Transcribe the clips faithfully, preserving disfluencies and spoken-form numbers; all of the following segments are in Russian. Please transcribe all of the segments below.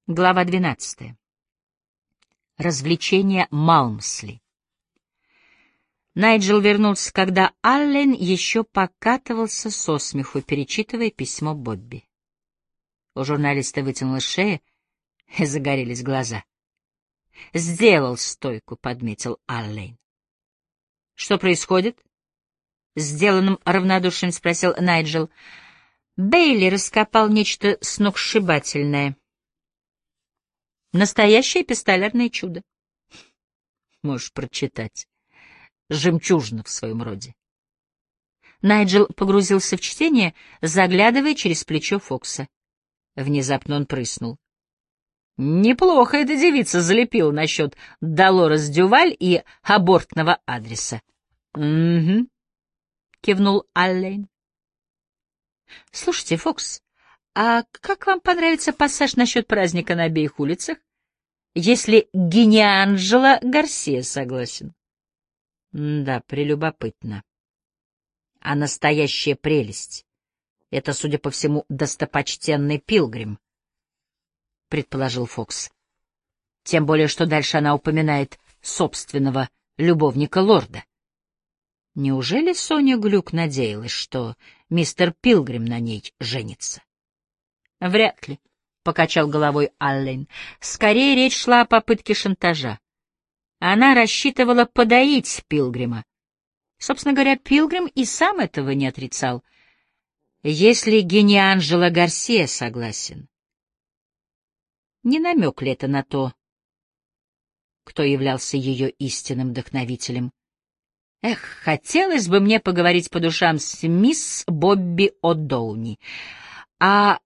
Глава двенадцатая. Развлечения Малмсли. Найджел вернулся, когда Аллен еще покатывался со смеху, перечитывая письмо Бобби. У журналиста вытянулась шея и загорелись глаза. «Сделал стойку», — подметил Аллен. «Что происходит?» — сделанным равнодушием спросил Найджел. Бейли раскопал нечто сногсшибательное. Настоящее пистолярное чудо. Можешь прочитать. Жемчужина в своем роде. Найджел погрузился в чтение, заглядывая через плечо Фокса. Внезапно он прыснул. Неплохо эта девица залепила насчет Долорес Дюваль и абортного адреса. — Угу, — кивнул Аллен. — Слушайте, Фокс, а как вам понравится пассаж насчет праздника на обеих улицах, если Генианджело Гарсия согласен? — Да, прелюбопытно. А настоящая прелесть — это, судя по всему, достопочтенный Пилгрим, — предположил Фокс. Тем более, что дальше она упоминает собственного любовника лорда. Неужели Соня Глюк надеялась, что мистер Пилгрим на ней женится? — Вряд ли, — покачал головой Аллен. Скорее речь шла о попытке шантажа. Она рассчитывала подоить Пилгрима. Собственно говоря, Пилгрим и сам этого не отрицал. Если Генианджело Гарсия согласен. Не намек ли это на то, кто являлся ее истинным вдохновителем? Эх, хотелось бы мне поговорить по душам с мисс Бобби О'Доуни. А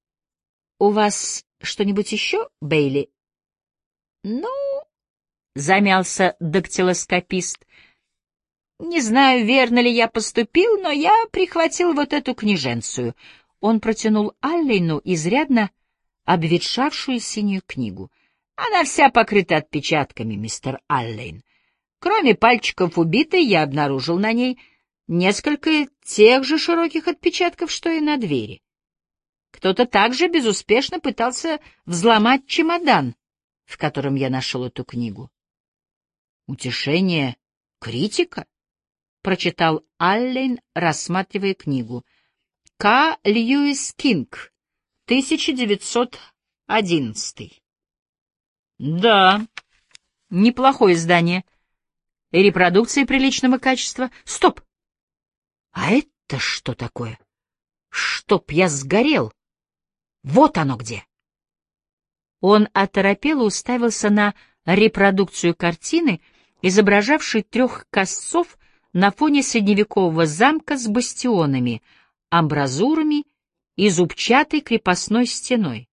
у вас что-нибудь еще, Бейли? Ну, замялся дактилоскопист. Не знаю, верно ли я поступил, но я прихватил вот эту книженцию. Он протянул Аллену изрядно обветшавшую синюю книгу. Она вся покрыта отпечатками, мистер Аллен. Кроме пальчиков убитой, я обнаружил на ней несколько тех же широких отпечатков, что и на двери. Кто-то также безуспешно пытался взломать чемодан, в котором я нашел эту книгу. «Утешение критика?» — прочитал Аллен, рассматривая книгу. К. Льюис Кинг, тысяча девятьсот одиннадцатый. Да, неплохое издание. И репродукции приличного качества. Стоп! А это что такое? Чтоб я сгорел! Вот оно где! Он оторопело уставился на репродукцию картины, изображавшей трех косцов на фоне средневекового замка с бастионами, амбразурами и зубчатой крепостной стеной.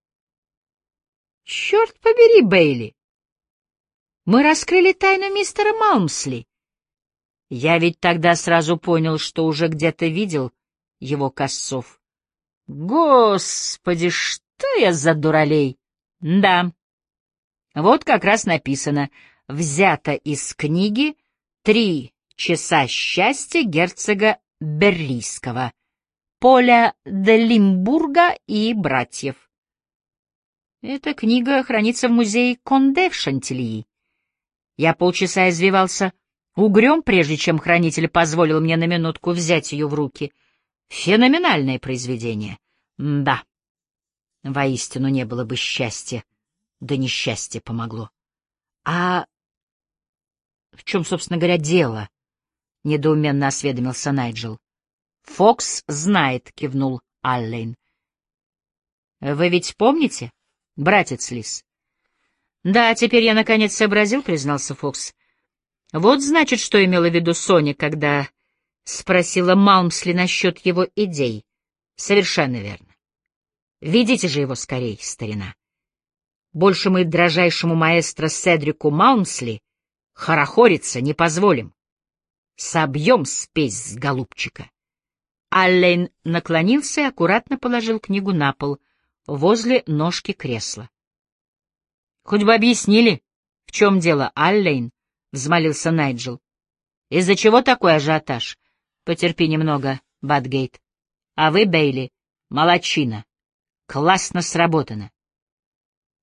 «Черт побери, Бейли! Мы раскрыли тайну мистера Малмсли. Я ведь тогда сразу понял, что уже где-то видел его косцов. Господи, что я за дуралей! Да, вот как раз написано, взято из книги «Три часа счастья герцога Беррийского», Поля де Лимбурга и братьев. Эта книга хранится в музее Конде в Шантильи. Я полчаса извивался угрём, прежде чем хранитель позволил мне на минутку взять ее в руки. Феноменальное произведение. Да, воистину не было бы счастья, да несчастье помогло. А в чем, собственно говоря, дело? — недоуменно осведомился Найджел. — Фокс знает, — кивнул Аллен. — Вы ведь помните, братец Лис? — Да, теперь я наконец сообразил, — признался Фокс. — Вот значит, что имела в виду Соня, когда спросила Малмсли насчет его идей. Совершенно верно. Ведите же его скорей, старина. Больше мы дрожайшему маэстро Седрику Малмсли хорохориться не позволим. Собьем спесь с голубчика. Аллен наклонился и аккуратно положил книгу на пол, возле ножки кресла. — Хоть бы объяснили, в чем дело, Аллен, — взмолился Найджел. — Из-за чего такой ажиотаж? Потерпи немного, Бадгейт. А вы, Бейли, молодчина. Классно сработано.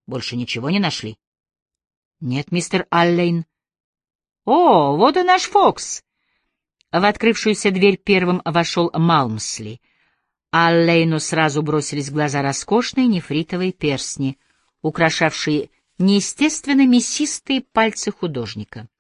Больше ничего не нашли? Нет, мистер Аллейн. О, вот и наш Фокс. В открывшуюся дверь первым вошел Малмсли. Аллейну сразу бросились в глаза роскошные нефритовые перстни, украшавшие неестественно мясистые пальцы художника.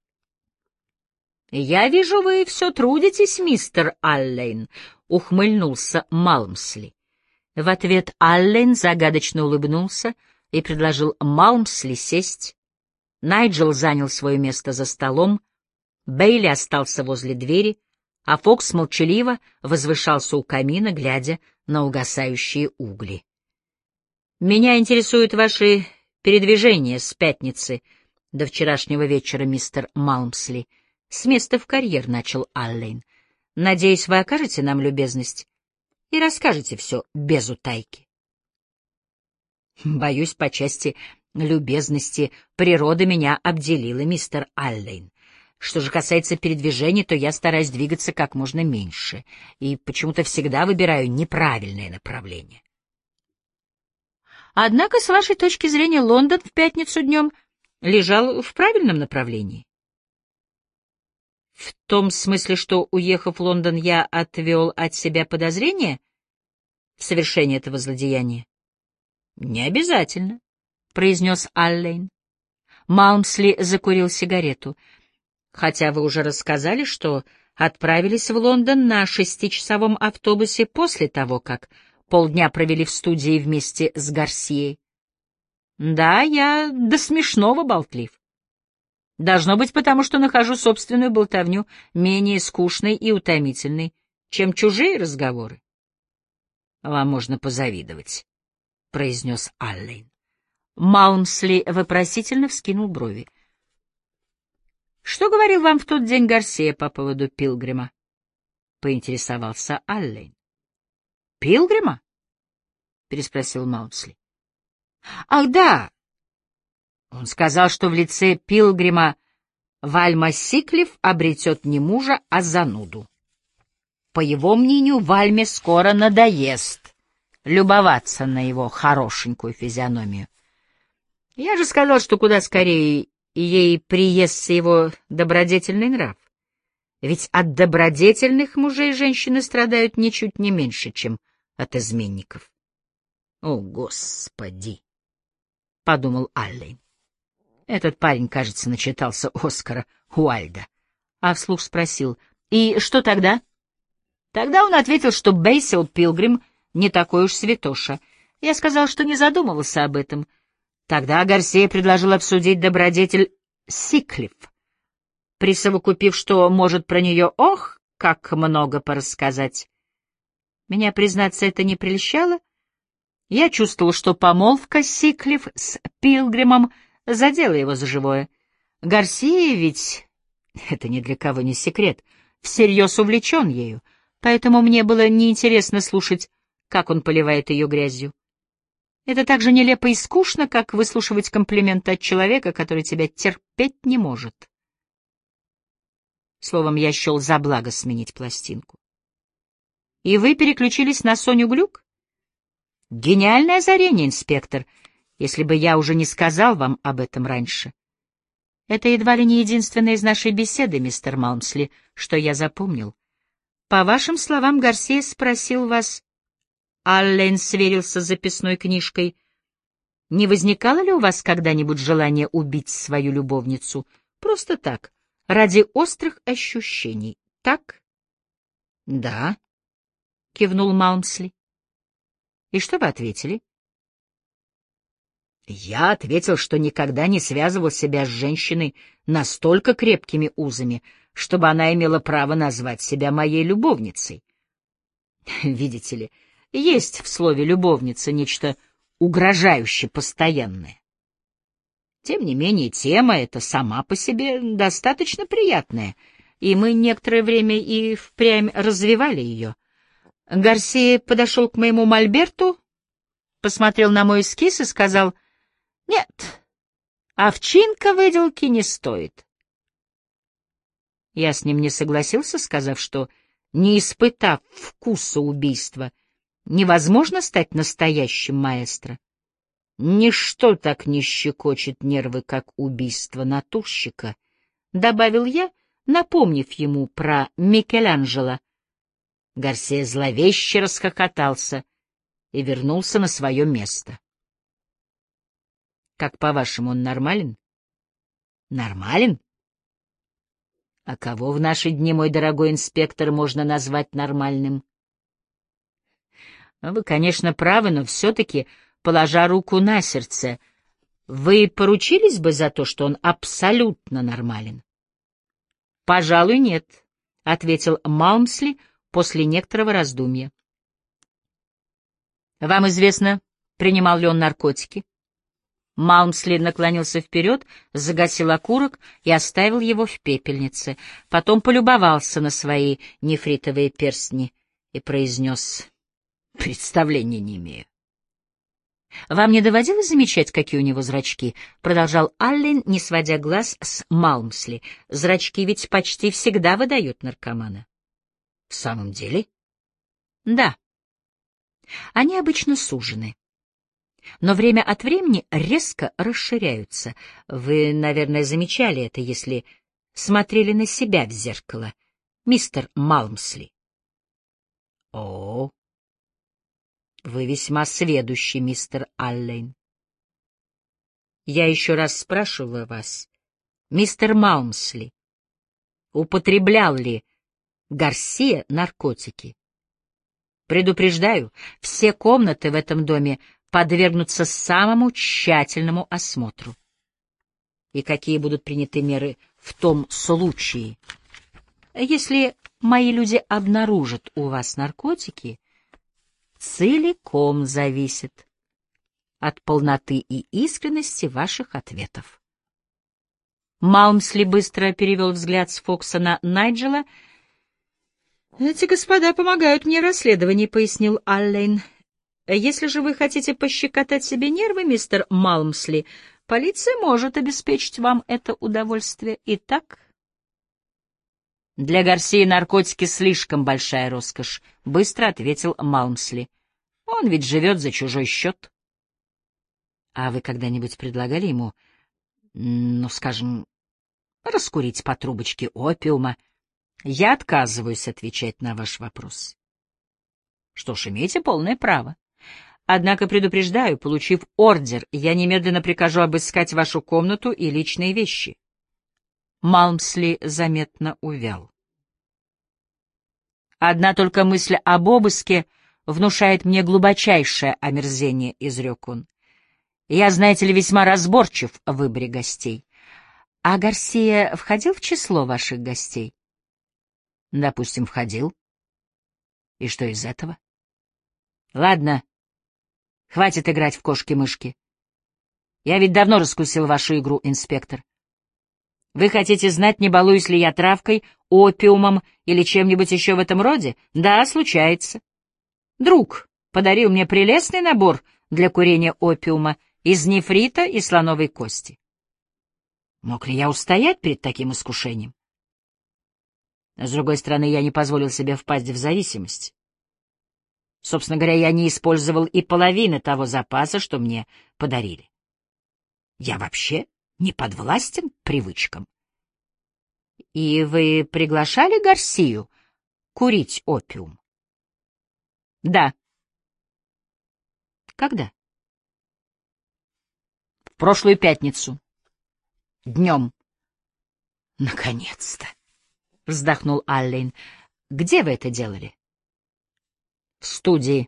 «Я вижу, вы все трудитесь, мистер Аллейн», — ухмыльнулся Малмсли. В ответ Аллейн загадочно улыбнулся и предложил Малмсли сесть. Найджел занял свое место за столом, Бейли остался возле двери, а Фокс молчаливо возвышался у камина, глядя на угасающие угли. «Меня интересуют ваши передвижения с пятницы до вчерашнего вечера, мистер Малмсли. С места в карьер», — начал Аллейн. «Надеюсь, вы окажете нам любезность и расскажете все без утайки». «Боюсь, по части любезности природа меня обделила, мистер Аллейн. Что же касается передвижений, то я стараюсь двигаться как можно меньше и почему-то всегда выбираю неправильное направление». «Однако, с вашей точки зрения, Лондон в пятницу днем лежал в правильном направлении». «В том смысле, что, уехав в Лондон, я отвел от себя подозрение в совершении этого злодеяния?» «Не обязательно», — произнес Аллейн. Малмсли закурил сигарету. «Хотя вы уже рассказали, что отправились в Лондон на шестичасовом автобусе после того, как полдня провели в студии вместе с Гарсией. Да, я до смешного болтлив. Должно быть, потому что нахожу собственную болтовню менее скучной и утомительной, чем чужие разговоры. Вам можно позавидовать», — произнес Аллейн. Малмсли вопросительно вскинул брови. «Что говорил вам в тот день Гарсия по поводу Пилгрима?» — поинтересовался Аллейн. «Пилгрима?» — переспросил Малмсли. «Ах, да! Он сказал, что в лице Пилгрима Вальма Сиклиф обретет не мужа, а зануду. По его мнению, Вальме скоро надоест любоваться на его хорошенькую физиономию. Я же сказал, что куда скорее ей приестся его добродетельный нрав. Ведь от добродетельных мужей женщины страдают ничуть не меньше, чем от изменников. «О, Господи!» — подумал Аллейн. Этот парень, кажется, начитался Оскара Уайльда. А вслух спросил: «И что тогда?» Тогда он ответил, что Бейсил Пилгрим не такой уж святоша. Я сказал, что не задумывался об этом. Тогда Гарсия предложил обсудить добродетель Сиклиф, присовокупив, что может про нее, ох, как много порассказать. Меня, признаться, это не прельщало. Я чувствовал, что помолвка Сиклиф с Пилгримом задела его за живое. Гарсия ведь, это ни для кого не секрет, всерьез увлечен ею, поэтому мне было неинтересно слушать, как он поливает ее грязью. Это так же нелепо и скучно, как выслушивать комплименты от человека, который тебя терпеть не может. Словом, я счел за благо сменить пластинку. И вы переключились на Соню Глюк? Гениальное озарение, инспектор, если бы я уже не сказал вам об этом раньше. Это едва ли не единственное из нашей беседы, мистер Малмсли, что я запомнил. По вашим словам, Гарсия спросил вас... Аллейн сверился с записной книжкой. Не возникало ли у вас когда-нибудь желание убить свою любовницу? Просто так, ради острых ощущений, так? — Да, — кивнул Малмсли. — И что вы ответили? — Я ответил, что никогда не связывал себя с женщиной настолько крепкими узами, чтобы она имела право назвать себя моей любовницей. Видите ли, есть в слове «любовница» нечто угрожающе постоянное. Тем не менее, тема эта сама по себе достаточно приятная, и мы некоторое время и впрямь развивали ее. Гарсия подошел к моему мольберту, посмотрел на мой эскиз и сказал: «Нет, овчинка выделки не стоит». Я с ним не согласился, сказав, что, не испытав вкуса убийства, невозможно стать настоящим маэстро. Ничто так не щекочет нервы, как убийство натурщика, — добавил я, напомнив ему про Микеланджело. Гарсия зловеще расхохотался и вернулся на свое место. — Как, по-вашему, он нормален? — Нормален? А кого в наши дни, мой дорогой инспектор, можно назвать нормальным? Вы, конечно, правы, но все-таки, положа руку на сердце, вы поручились бы за то, что он абсолютно нормален? — Пожалуй, нет, — ответил Малмсли после некоторого раздумья. — Вам известно, принимал ли он наркотики? Малмсли наклонился вперед, загасил окурок и оставил его в пепельнице. Потом полюбовался на свои нефритовые перстни и произнес: «Представления не имею». «Вам не доводилось замечать, какие у него зрачки?» — продолжал Аллен, не сводя глаз с Малмсли. «Зрачки ведь почти всегда выдают наркомана». «В самом деле?» «Да. Они обычно сужены, но время от времени резко расширяются. Вы, наверное, замечали это, если смотрели на себя в зеркало, мистер Малмсли». «О, вы весьма сведущий, мистер Аллен. Я еще раз спрашиваю вас, мистер Малмсли, употреблял ли Гарсия наркотики? Предупреждаю, все комнаты в этом доме подвергнутся самому тщательному осмотру. И какие будут приняты меры в том случае, если мои люди обнаружат у вас наркотики, целиком зависит от полноты и искренности ваших ответов». Малмсли быстро перевел взгляд с Фокса на Найджела. «Эти господа помогают мне в расследовании», — пояснил Аллен. «Если же вы хотите пощекотать себе нервы, мистер Малмсли, полиция может обеспечить вам это удовольствие. Итак...» «Для Гарсии наркотики слишком большая роскошь», — быстро ответил Малмсли. «Он ведь живет за чужой счет». «А вы когда-нибудь предлагали ему, ну, скажем, раскурить по трубочке опиума?» «Я отказываюсь отвечать на ваш вопрос». «Что ж, имеете полное право. Однако предупреждаю, получив ордер, я немедленно прикажу обыскать вашу комнату и личные вещи». Малмсли заметно увял. «Одна только мысль об обыске внушает мне глубочайшее омерзение», — изрек он. «Я, знаете ли, весьма разборчив в выборе гостей. А Гарсия входил в число ваших гостей?» «Допустим, входил. И что из этого?» «Ладно, хватит играть в кошки-мышки. Я ведь давно раскусил вашу игру, инспектор. Вы хотите знать, не балуюсь ли я травкой, опиумом или чем-нибудь еще в этом роде? Да, случается. Друг подарил мне прелестный набор для курения опиума из нефрита и слоновой кости. Мог ли я устоять перед таким искушением? С другой стороны, я не позволил себе впасть в зависимость. Собственно говоря, я не использовал и половины того запаса, что мне подарили. Я вообще не подвластен привычкам. И вы приглашали Гарсию курить опиум? Да. Когда? В прошлую пятницу. Днем. Наконец-то, вздохнул Аллен. Где вы это делали? В студии.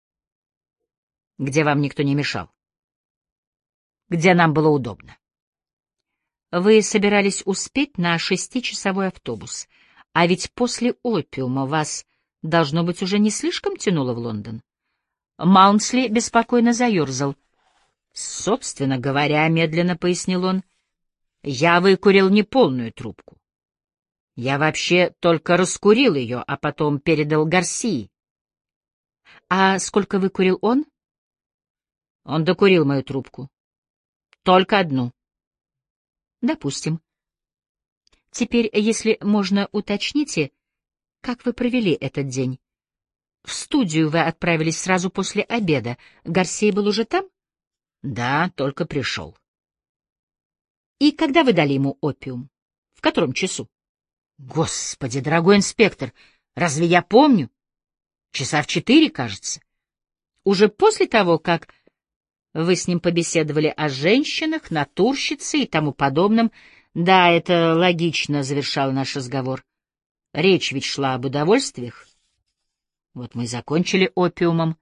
Где вам никто не мешал. Где нам было удобно. Вы собирались успеть на шестичасовой автобус, а ведь после опиума вас, должно быть, уже не слишком тянуло в Лондон. Малмсли беспокойно заерзал. Собственно говоря, медленно пояснил он, я выкурил не полную трубку. Я вообще только раскурил ее, а потом передал Гарсии. А сколько выкурил он? Он докурил мою трубку. Только одну. Допустим. Теперь, если можно, уточните, как вы провели этот день. В студию вы отправились сразу после обеда. Гарсия был уже там? Да, только пришел. И когда вы дали ему опиум? В котором часу? Господи, дорогой инспектор, разве я помню? Часа в четыре, кажется. Уже после того, как вы с ним побеседовали о женщинах, натурщице и тому подобном. Да, это логично завершал наш разговор. Речь ведь шла об удовольствиях. Вот мы и закончили опиумом.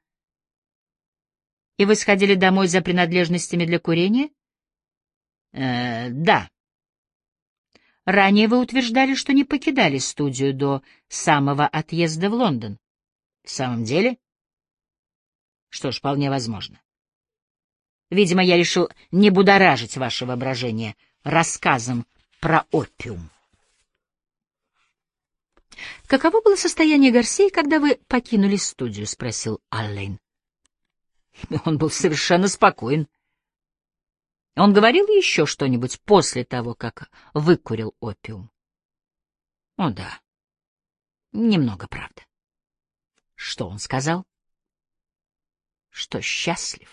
И вы сходили домой за принадлежностями для курения? Э, да. Ранее вы утверждали, что не покидали студию до самого отъезда в Лондон. В самом деле? Что ж, вполне возможно. Видимо, я решил не будоражить ваше воображение рассказом про опиум. «Каково было состояние Гарсии, когда вы покинули студию?» — спросил Аллен. Он был совершенно спокоен. Он говорил еще что-нибудь после того, как выкурил опиум? О, да. Немного, правда. Что он сказал? Что счастлив.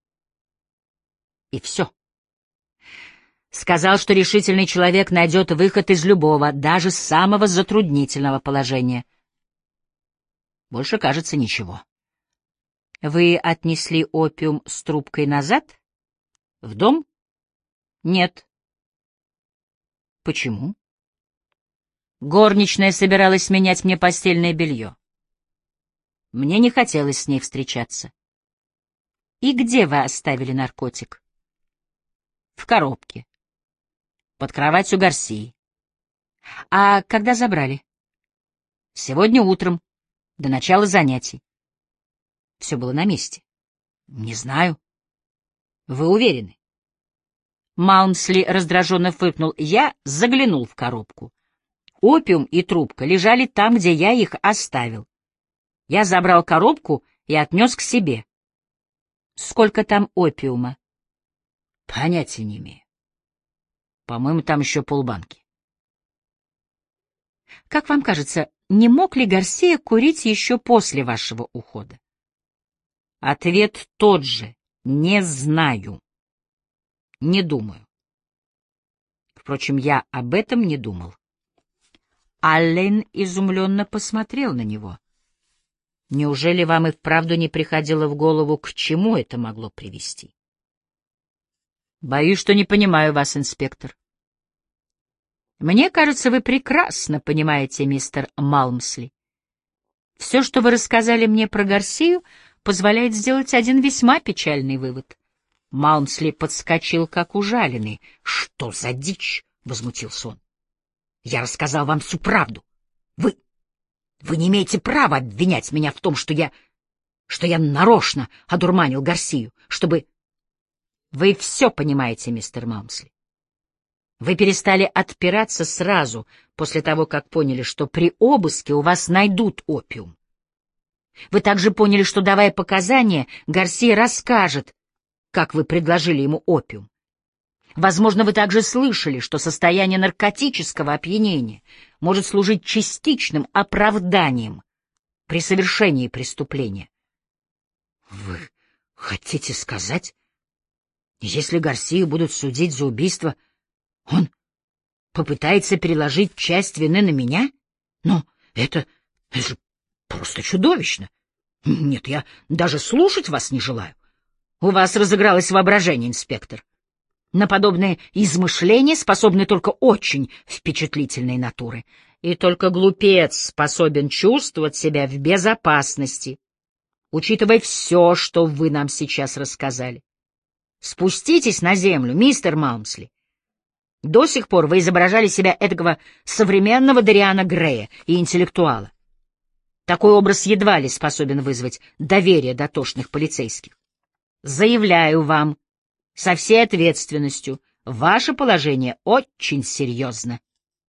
И все. Сказал, что решительный человек найдет выход из любого, даже самого затруднительного положения. Больше, кажется, ничего. Вы отнесли опиум с трубкой назад? В дом? Нет. Почему? Горничная собиралась менять мне постельное белье. Мне не хотелось с ней встречаться. И где вы оставили наркотик? В коробке. Под кроватью Гарсии. А когда забрали? Сегодня утром, до начала занятий. Все было на месте. Не знаю. Вы уверены? Маунсли раздраженно фыркнул. Я заглянул в коробку. Опиум и трубка лежали там, где я их оставил. Я забрал коробку и отнес к себе. Сколько там опиума? Понятия не имею. По-моему, там еще полбанки. Как вам кажется, не мог ли Гарсия курить еще после вашего ухода? Ответ тот же. Не знаю. Не думаю. Впрочем, я об этом не думал. Аллен изумленно посмотрел на него. Неужели вам и вправду не приходило в голову, к чему это могло привести? Боюсь, что не понимаю вас, инспектор. Мне кажется, вы прекрасно понимаете, мистер Малмсли. Все, что вы рассказали мне про Гарсию, позволяет сделать один весьма печальный вывод. Малмсли подскочил, как ужаленный. — Что за дичь? — возмутился он. — Я рассказал вам всю правду. Вы... Вы не имеете права обвинять меня в том, что я... что я нарочно одурманил Гарсию, чтобы... Вы все понимаете, мистер Малмсли. Вы перестали отпираться сразу после того, как поняли, что при обыске у вас найдут опиум. Вы также поняли, что, давая показания, Гарсия расскажет, как вы предложили ему опиум. Возможно, вы также слышали, что состояние наркотического опьянения может служить частичным оправданием при совершении преступления. Вы хотите сказать, если Гарсию будут судить за убийство, он попытается переложить часть вины на меня? Но это, это же просто чудовищно. Нет, я даже слушать вас не желаю. У вас разыгралось воображение, инспектор. На подобные измышления способны только очень впечатлительные натуры. И только глупец способен чувствовать себя в безопасности, учитывая все, что вы нам сейчас рассказали. Спуститесь на землю, мистер Малмсли. До сих пор вы изображали себя эдакого современного Дориана Грея и интеллектуала. Такой образ едва ли способен вызвать доверие дотошных полицейских. Заявляю вам со всей ответственностью, ваше положение очень серьезно.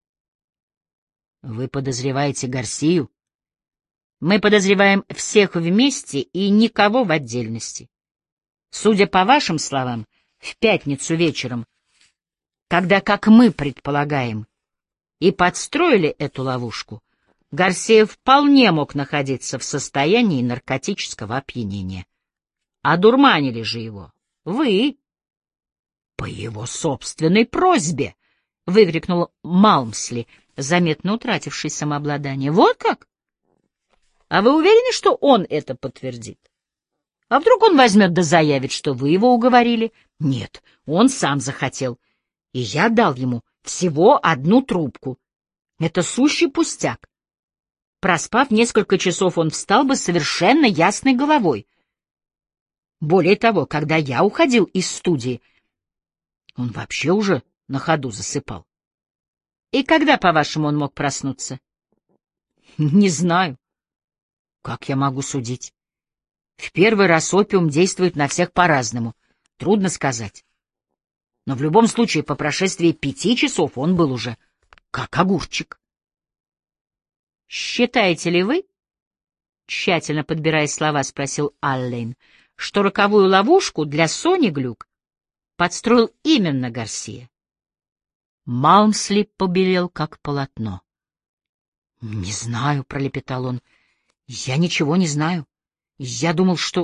Вы подозреваете Гарсию? Мы подозреваем всех вместе и никого в отдельности. Судя по вашим словам, в пятницу вечером, когда, как мы предполагаем, и подстроили эту ловушку, Гарсия вполне мог находиться в состоянии наркотического опьянения. Одурманили же его Вы. По его собственной просьбе, — выкрикнул Малмсли, заметно утративший самообладание. Вот как? А вы уверены, что он это подтвердит? А вдруг он возьмет да заявит, что вы его уговорили? Нет, он сам захотел. И я дал ему всего одну трубку. Это сущий пустяк. Проспав несколько часов, он встал бы совершенно ясной головой. Более того, когда я уходил из студии, он вообще уже на ходу засыпал. И когда, по-вашему, он мог проснуться? Не знаю. Как я могу судить? В первый раз опиум действует на всех по-разному. Трудно сказать. Но в любом случае, по прошествии пяти часов он был уже как огурчик. «Считаете ли вы, — тщательно подбирая слова, спросил Аллен, — что роковую ловушку для Сони Глюк подстроил именно Гарсия?» Малмсли побелел, как полотно. — Не знаю, — пролепетал он. — Я ничего не знаю. Я думал, что...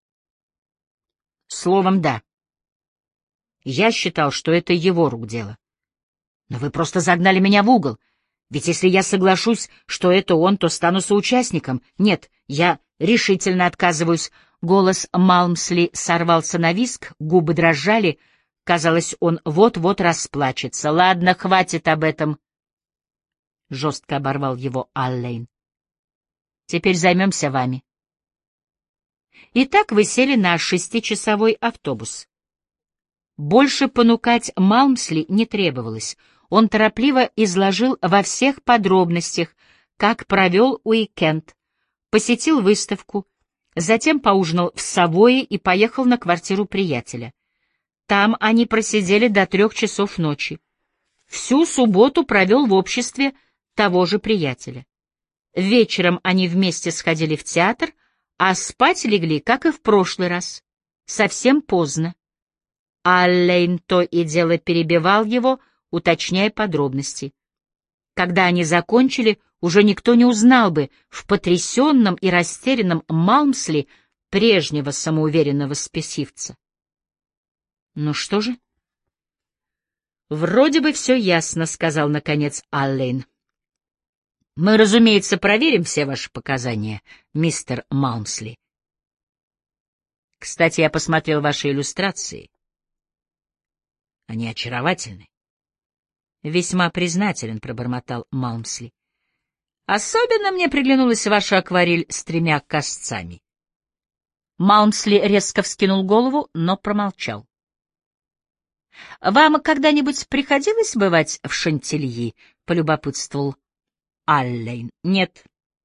Словом, да. Я считал, что это его рук дело. Но вы просто загнали меня в угол. Ведь если я соглашусь, что это он, то стану соучастником. Нет, я решительно отказываюсь. Голос Малмсли сорвался на визг, губы дрожали. Казалось, он вот-вот расплачется. Ладно, хватит об этом. Жестко оборвал его Аллен. Теперь займемся вами. Итак, вы сели на шестичасовой автобус. Больше понукать Малмсли не требовалось. Он торопливо изложил во всех подробностях, как провел уикенд, посетил выставку, затем поужинал в Савойе и поехал на квартиру приятеля. Там они просидели до трех часов ночи. Всю субботу провел в обществе того же приятеля. Вечером они вместе сходили в театр, а спать легли, как и в прошлый раз, совсем поздно. Аллен то и дело перебивал его, уточняя подробности. Когда они закончили, уже никто не узнал бы в потрясенном и растерянном Малмсли прежнего самоуверенного спесивца. Ну что же? Вроде бы все ясно, — сказал наконец Аллен. Мы, разумеется, проверим все ваши показания, мистер Малмсли. Кстати, я посмотрел ваши иллюстрации. Они очаровательны. Весьма признателен, — пробормотал Малмсли. Особенно мне приглянулась ваша акварель с тремя косцами. Малмсли резко вскинул голову, но промолчал. — Вам когда-нибудь приходилось бывать в Шантильи? — полюбопытствовал Аллен. — Нет.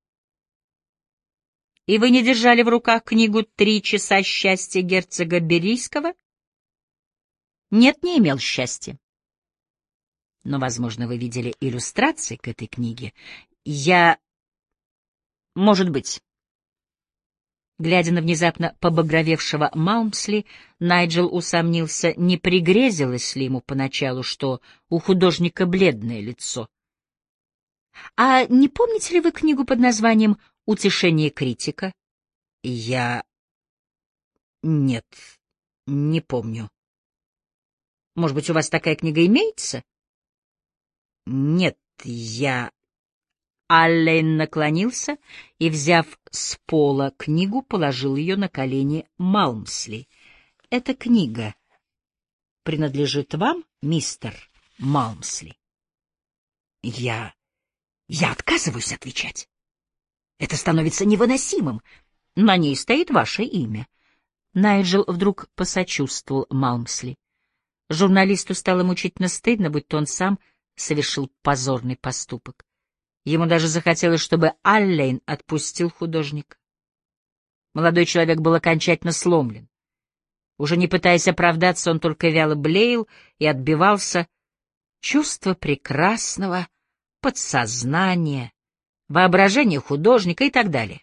— И вы не держали в руках книгу «Три часа счастья» герцога Берийского? — Нет, не имел счастья. Но, возможно, вы видели иллюстрации к этой книге. Я... Может быть. Глядя на внезапно побагровевшего Малмсли, Найджел усомнился, не пригрезилось ли ему поначалу, что у художника бледное лицо. — А не помните ли вы книгу под названием «Утешение критика»? — Я... Нет, не помню. — Может быть, у вас такая книга имеется? — Нет, я... Аллен наклонился и, взяв с пола книгу, положил ее на колени Малмсли. — Эта книга принадлежит вам, мистер Малмсли? — Я... Я отказываюсь отвечать. Это становится невыносимым. На ней стоит ваше имя. Найджел вдруг посочувствовал Малмсли. Журналисту стало мучительно стыдно, будто он сам совершил позорный поступок. Ему даже захотелось, чтобы Аллен отпустил художника. Молодой человек был окончательно сломлен. Уже не пытаясь оправдаться, он только вяло блеял и отбивался. Чувство прекрасного, подсознание, воображение художника и так далее.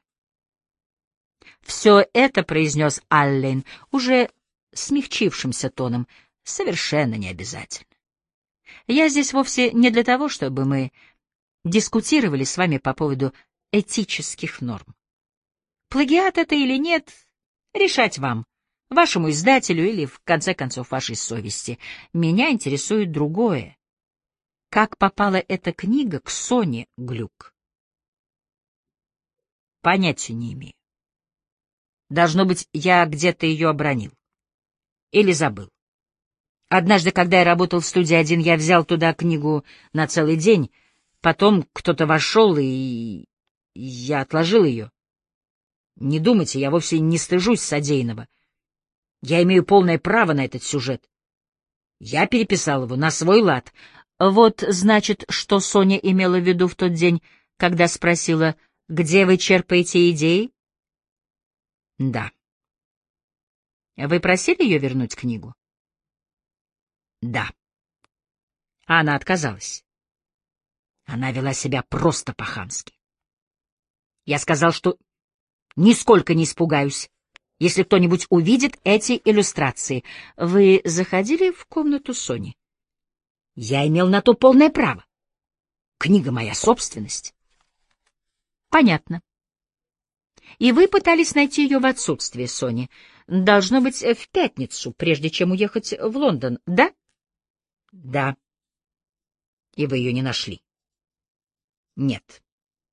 Все это, — произнес Аллен уже смягчившимся тоном, — совершенно не обязательно. Я здесь вовсе не для того, чтобы мы дискутировали с вами по поводу этических норм. Плагиат это или нет, решать вам. Вашему издателю или, в конце концов, вашей совести. Меня интересует другое. Как попала эта книга к Соне Глюк? Понятия не имею. Должно быть, я где-то ее обронил. Или забыл. Однажды, когда я работал в студии один, я взял туда книгу на целый день. Потом кто-то вошел, и я отложил ее. Не думайте, я вовсе не стыжусь содеянного. Я имею полное право на этот сюжет. Я переписал его на свой лад. Вот, значит, что Соня имела в виду в тот день, когда спросила, где вы черпаете идеи? Да. Вы просили ее вернуть книгу? Да. А она отказалась. Она вела себя просто по-хамски. Я сказал, что нисколько не испугаюсь, если кто-нибудь увидит эти иллюстрации. Вы заходили в комнату Сони? Я имел на то полное право. Книга — моя собственность. Понятно. И вы пытались найти ее в отсутствие Сони. Должно быть, в пятницу, прежде чем уехать в Лондон, да? Да. И вы ее не нашли? Нет.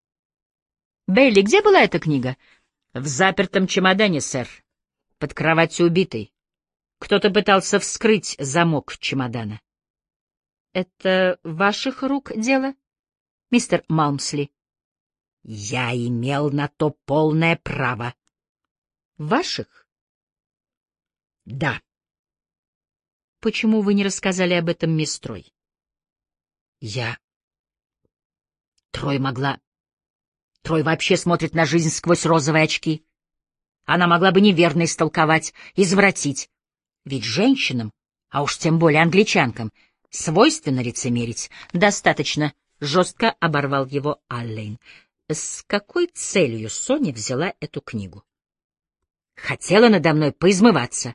Бейли, где была эта книга? В запертом чемодане, сэр. Под кроватью убитой. Кто-то пытался вскрыть замок чемодана. Это ваших рук дело, мистер Малмсли? Я имел на то полное право. Ваших? Да. Почему вы не рассказали об этом мисс Трой? Я... Трой могла... Трой вообще смотрит на жизнь сквозь розовые очки. Она могла бы неверно истолковать, извратить. Ведь женщинам, а уж тем более англичанкам, свойственно лицемерить. Достаточно, — жестко оборвал его Аллен. С какой целью Соня взяла эту книгу? Хотела надо мной поизмываться.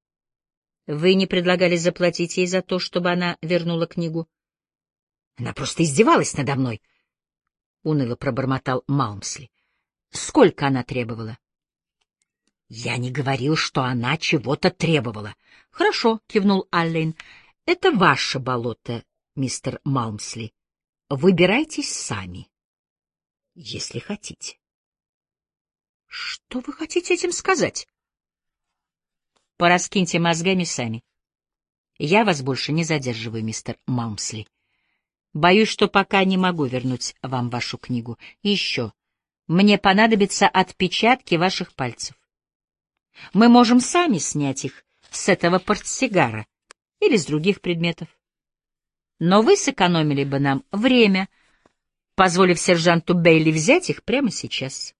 Вы не предлагали заплатить ей за то, чтобы она вернула книгу? Она просто издевалась надо мной, — уныло пробормотал Малмсли. Сколько она требовала? Я не говорил, что она чего-то требовала. Хорошо, — кивнул Аллен. Это ваше болото, мистер Малмсли. Выбирайтесь сами, если хотите. Что вы хотите этим сказать? Пораскиньте мозгами сами. Я вас больше не задерживаю, мистер Малмсли. Боюсь, что пока не могу вернуть вам вашу книгу. И еще, мне понадобятся отпечатки ваших пальцев. Мы можем сами снять их с этого портсигара или с других предметов. Но вы сэкономили бы нам время, позволив сержанту Бейли взять их прямо сейчас.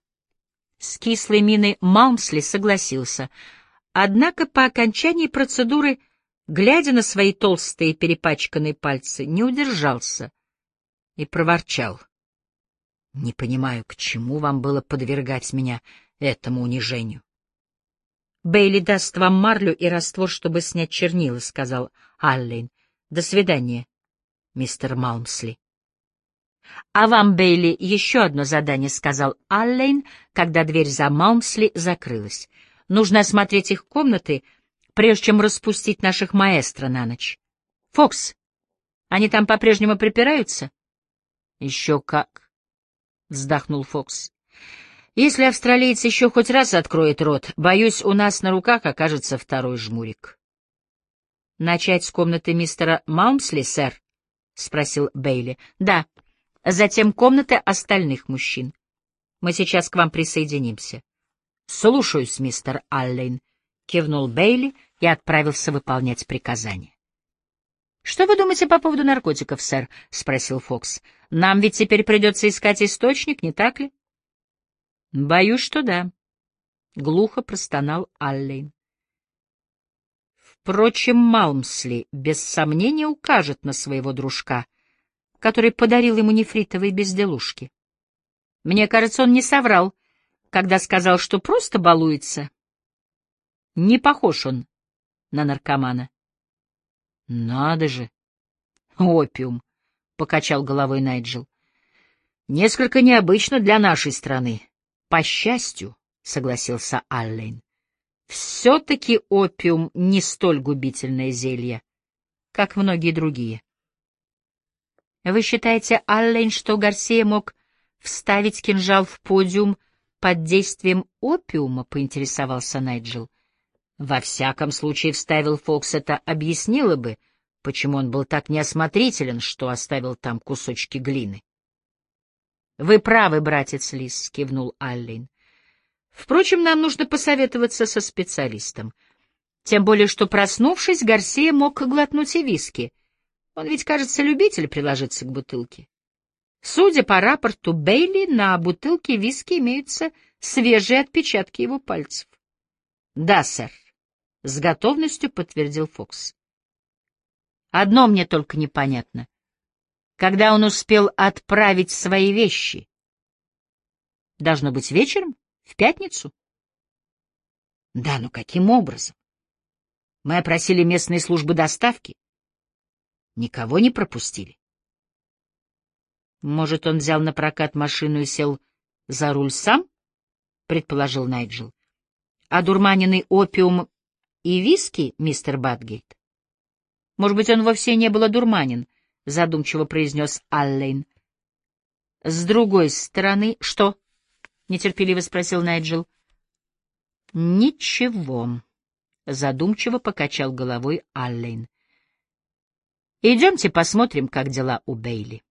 С кислой миной Малмсли согласился, однако по окончании процедуры, глядя на свои толстые перепачканные пальцы, не удержался и проворчал. — Не понимаю, к чему вам было подвергать меня этому унижению. — Бейли даст вам марлю и раствор, чтобы снять чернила, — сказал Аллен. — До свидания, мистер Малмсли. — А вам, Бейли, еще одно задание, — сказал Аллен, когда дверь за Малмсли закрылась. — Нужно осмотреть их комнаты, прежде чем распустить наших маэстро на ночь. — Фокс, они там по-прежнему припираются? — Еще как, — вздохнул Фокс. — Если австралиец еще хоть раз откроет рот, боюсь, у нас на руках окажется второй жмурик. — Начать с комнаты мистера Малмсли, сэр? — спросил Бейли. — Да. Затем комнаты остальных мужчин. Мы сейчас к вам присоединимся. — Слушаюсь, мистер Аллен, — кивнул Бейли и отправился выполнять приказание. — Что вы думаете по поводу наркотиков, сэр? — спросил Фокс. — Нам ведь теперь придется искать источник, не так ли? — Боюсь, что да, — глухо простонал Аллен. Впрочем, Малмсли без сомнения укажет на своего дружка, который подарил ему нефритовые безделушки. Мне кажется, он не соврал, когда сказал, что просто балуется. Не похож он на наркомана. — Надо же! Опиум! — покачал головой Найджел. — Несколько необычно для нашей страны. — По счастью, — согласился Аллен. Все-таки опиум не столь губительное зелье, как многие другие. Вы считаете, Аллен, что Гарсия мог вставить кинжал в подиум под действием опиума, поинтересовался Найджел. Во всяком случае, вставил Фокс, это объяснило бы, почему он был так неосмотрителен, что оставил там кусочки глины. Вы правы, братец Лис, кивнул Аллен. Впрочем, нам нужно посоветоваться со специалистом. Тем более, что, проснувшись, Гарсия мог глотнуть и виски. Он ведь, кажется, любитель приложиться к бутылке. Судя по рапорту Бейли, на бутылке виски имеются свежие отпечатки его пальцев. — Да, сэр, — с готовностью подтвердил Фокс. — Одно мне только непонятно. Когда он успел отправить свои вещи? Должно быть вечером? В пятницу? — Да, но каким образом? Мы опросили местные службы доставки. Никого не пропустили. Может, он взял на прокат машину и сел за руль сам? Предположил Найджел. Одурманенный опиум и виски, мистер Батгейт? Может быть, он вовсе не был одурманен, задумчиво произнес Аллен. С другой стороны, что? Нетерпеливо спросил Найджел. Ничего, задумчиво покачал головой Аллен. Идемте посмотрим, как дела у Бейли.